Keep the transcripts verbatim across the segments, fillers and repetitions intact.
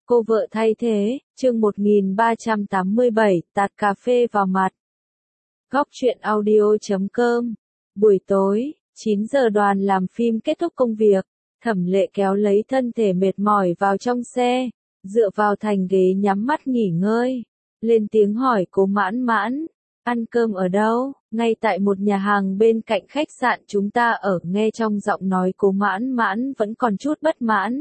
Cô vợ thay thế, chương một nghìn ba trăm tám mươi bảy, tạt cà phê vào mặt. Góc truyện audio chấm com. Buổi tối, chín giờ đoàn làm phim kết thúc công việc, Thẩm Lệ kéo lấy thân thể mệt mỏi vào trong xe, dựa vào thành ghế nhắm mắt nghỉ ngơi. Lên tiếng hỏi Cố Mãn Mãn, ăn cơm ở đâu? Ngay tại một nhà hàng bên cạnh khách sạn chúng ta ở. Nghe trong giọng nói Cố Mãn Mãn vẫn còn chút bất mãn.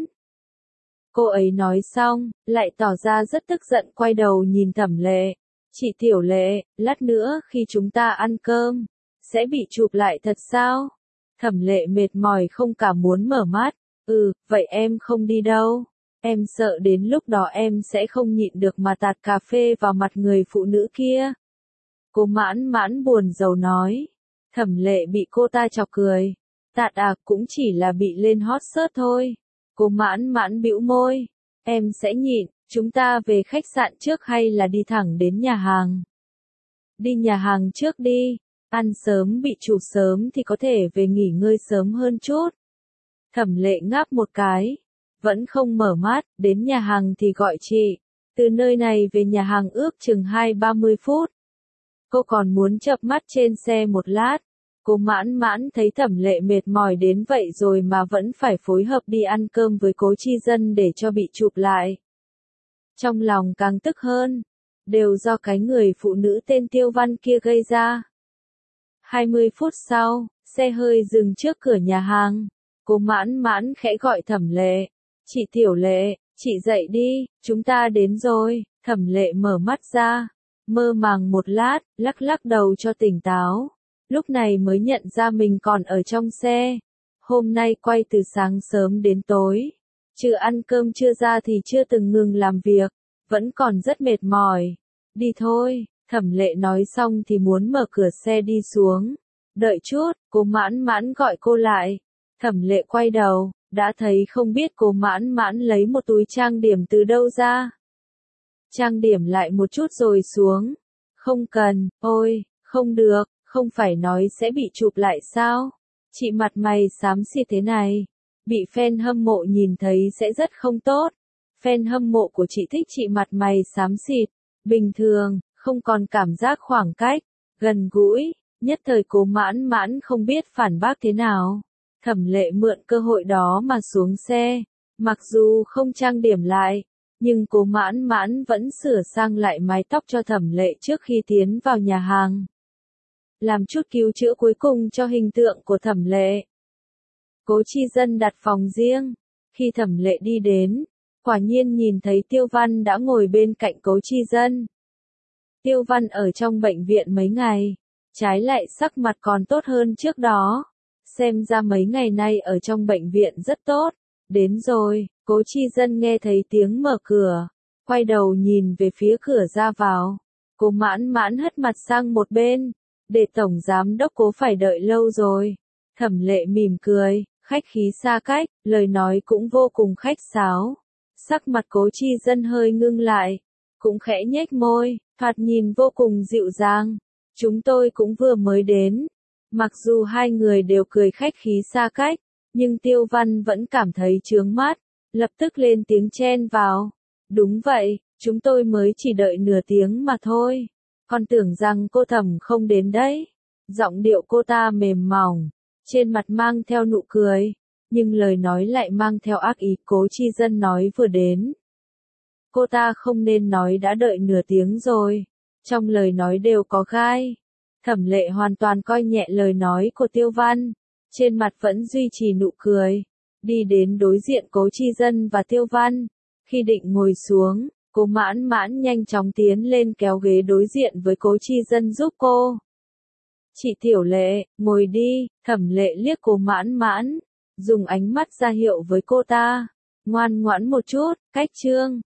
Cô ấy nói xong, lại tỏ ra rất tức giận quay đầu nhìn Thẩm Lệ. Chị Tiểu Lệ, lát nữa khi chúng ta ăn cơm, sẽ bị chụp lại thật sao? Thẩm Lệ mệt mỏi không cả muốn mở mắt. Ừ, vậy em không đi đâu. Em sợ đến lúc đó em sẽ không nhịn được mà tạt cà phê vào mặt người phụ nữ kia. Cố Mãn Mãn buồn rầu nói. Thẩm Lệ bị cô ta chọc cười. Tạt à, cũng chỉ là bị lên hot search thôi. Cố Mãn Mãn bĩu môi. Em sẽ nhịn, chúng ta về khách sạn trước hay là đi thẳng đến nhà hàng? Đi nhà hàng trước đi, ăn sớm bị chụp sớm thì có thể về nghỉ ngơi sớm hơn chút. Thẩm Lệ ngáp một cái, vẫn không mở mắt, đến nhà hàng thì gọi chị. Từ nơi này về nhà hàng ước chừng hai ba mươi phút. Cô còn muốn chợp mắt trên xe một lát. Cố Mãn Mãn thấy Thẩm Lệ mệt mỏi đến vậy rồi mà vẫn phải phối hợp đi ăn cơm với Cố Chi Dân để cho bị chụp lại. Trong lòng càng tức hơn, đều do cái người phụ nữ tên Tiêu Văn kia gây ra. hai mươi phút sau, xe hơi dừng trước cửa nhà hàng. Cố Mãn Mãn khẽ gọi Thẩm Lệ. Chị Tiểu Lệ, chị dậy đi, chúng ta đến rồi. Thẩm Lệ mở mắt ra, mơ màng một lát, lắc lắc đầu cho tỉnh táo. Lúc này mới nhận ra mình còn ở trong xe. Hôm nay quay từ sáng sớm đến tối. Chưa ăn cơm chưa ra thì chưa từng ngừng làm việc. Vẫn còn rất mệt mỏi. Đi thôi, Thẩm Lệ nói xong thì muốn mở cửa xe đi xuống. Đợi chút, Cố Mãn Mãn gọi cô lại. Thẩm Lệ quay đầu, đã thấy không biết Cố Mãn Mãn lấy một túi trang điểm từ đâu ra. Trang điểm lại một chút rồi xuống. Không cần, ôi, không được. Không phải nói sẽ bị chụp lại sao? Chị mặt mày xám xịt thế này, bị fan hâm mộ nhìn thấy sẽ rất không tốt. Fan hâm mộ của chị thích chị mặt mày xám xịt, bình thường, không còn cảm giác khoảng cách, gần gũi. Nhất thời Cố Mãn Mãn không biết phản bác thế nào. Thẩm Lệ mượn cơ hội đó mà xuống xe, mặc dù không trang điểm lại, nhưng Cố Mãn Mãn vẫn sửa sang lại mái tóc cho Thẩm Lệ trước khi tiến vào nhà hàng. Làm chút cứu chữa cuối cùng cho hình tượng của Thẩm Lệ. Cố Chi Dân đặt phòng riêng. Khi Thẩm Lệ đi đến, quả nhiên nhìn thấy Tiêu Văn đã ngồi bên cạnh Cố Chi Dân. Tiêu Văn ở trong bệnh viện mấy ngày, trái lại sắc mặt còn tốt hơn trước đó. Xem ra mấy ngày nay ở trong bệnh viện rất tốt. Đến rồi, Cố Chi Dân nghe thấy tiếng mở cửa, quay đầu nhìn về phía cửa ra vào. Cố Mãn Mãn hất mặt sang một bên. Để Tổng Giám Đốc Cố phải đợi lâu rồi. Thẩm Lệ mỉm cười, khách khí xa cách, lời nói cũng vô cùng khách sáo. Sắc mặt Cố Chi Dân hơi ngưng lại, cũng khẽ nhếch môi, thoạt nhìn vô cùng dịu dàng. Chúng tôi cũng vừa mới đến. Mặc dù hai người đều cười khách khí xa cách, nhưng Tiêu Văn vẫn cảm thấy chướng mắt, lập tức lên tiếng chen vào. Đúng vậy, chúng tôi mới chỉ đợi nửa tiếng mà thôi. Con tưởng rằng cô Thẩm không đến đấy. Giọng điệu cô ta mềm mỏng, trên mặt mang theo nụ cười, nhưng lời nói lại mang theo ác ý. Cố Chi Dân nói vừa đến. Cô ta không nên nói đã đợi nửa tiếng rồi. Trong lời nói đều có gai. Thẩm Lệ hoàn toàn coi nhẹ lời nói của Tiêu Văn, trên mặt vẫn duy trì nụ cười. Đi đến đối diện Cố Chi Dân và Tiêu Văn. Khi định ngồi xuống, Cố Mãn Mãn nhanh chóng tiến lên kéo ghế đối diện với Cố Chi Dân giúp cô. Chị Tiểu Lệ, ngồi đi. Thẩm Lệ liếc Cố Mãn Mãn, dùng ánh mắt ra hiệu với cô ta. Ngoan ngoãn một chút, cách trương.